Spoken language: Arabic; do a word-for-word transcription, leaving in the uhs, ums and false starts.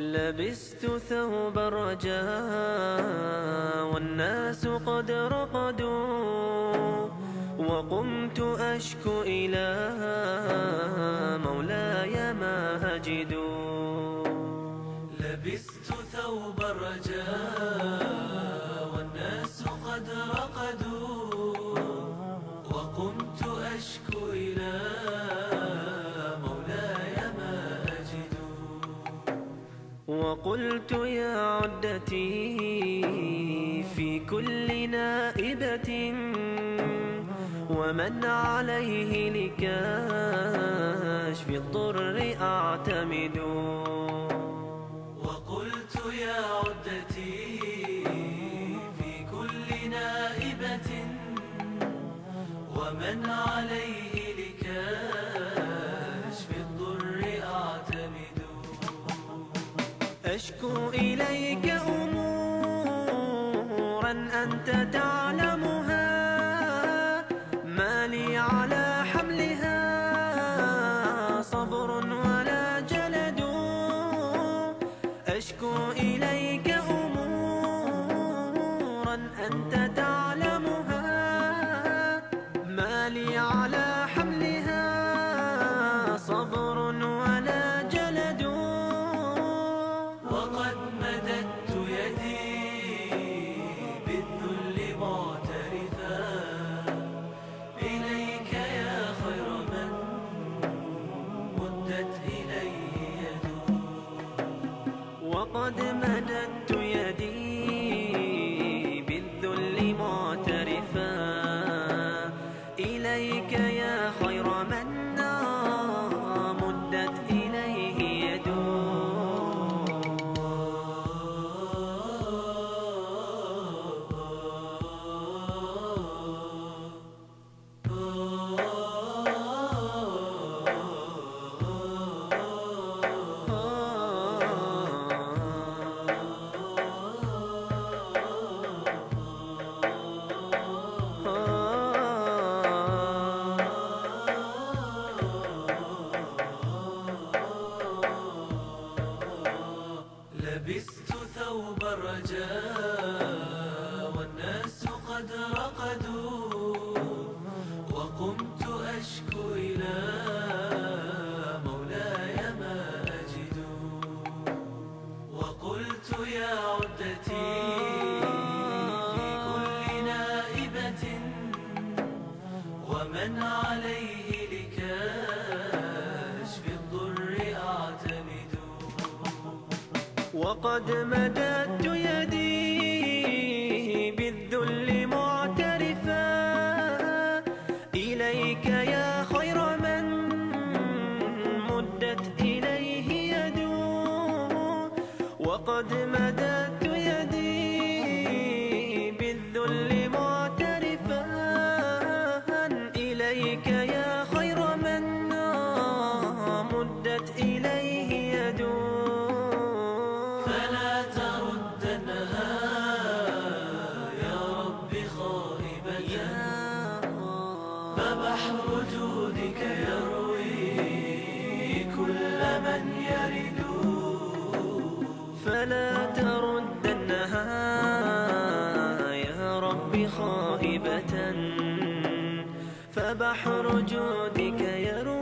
لبست ثوب الرجاء والناس قد رقدوا، وقمت أشكو إلى مولاي ما أجد. لبست ثوب الرجاء والناس قد رقدوا، وقمت أشكو إلى مولاي ما أجد. وقلت يا عدتي في كل نائبة ومن عليه لكاشف الضر أعتمد. وقلت يا عدتي في كل نائبة ومن عليه لكاشف الضر أعتمد. أشكو إليك أمورا أنت تعلمها، ما لي على حملها صبر ولا جلد. أشكو إليك أمورا أنت تعلمها، ما لي على حملها صبر ولا جلد. وقد مددت يدي بالذل معترفا إليك يا خير من مدت إليه يد. وقد مددت يدي بالذل معترفا إليك يا خير من مدت إليه يد. لبست ثوب الرجاء والناس قد رقدوا، وقمت أشكو إلى مولاي ما أجد. وقلت يا عدتي في كل نائبة ومن عليه لكاشف الضر أعتمد. وقد مددت يدي بالذل معترفا إليك يا خير من مدت إليه يد. وقد مددت يدي بالذل معترفا إليك يا خير من مدت إليه يد. فلا تردنها يا رب خائبة، فبحر جودك يروي كل من يرد. فلا تردنها يا رب خائبة، فبحر جودك يروي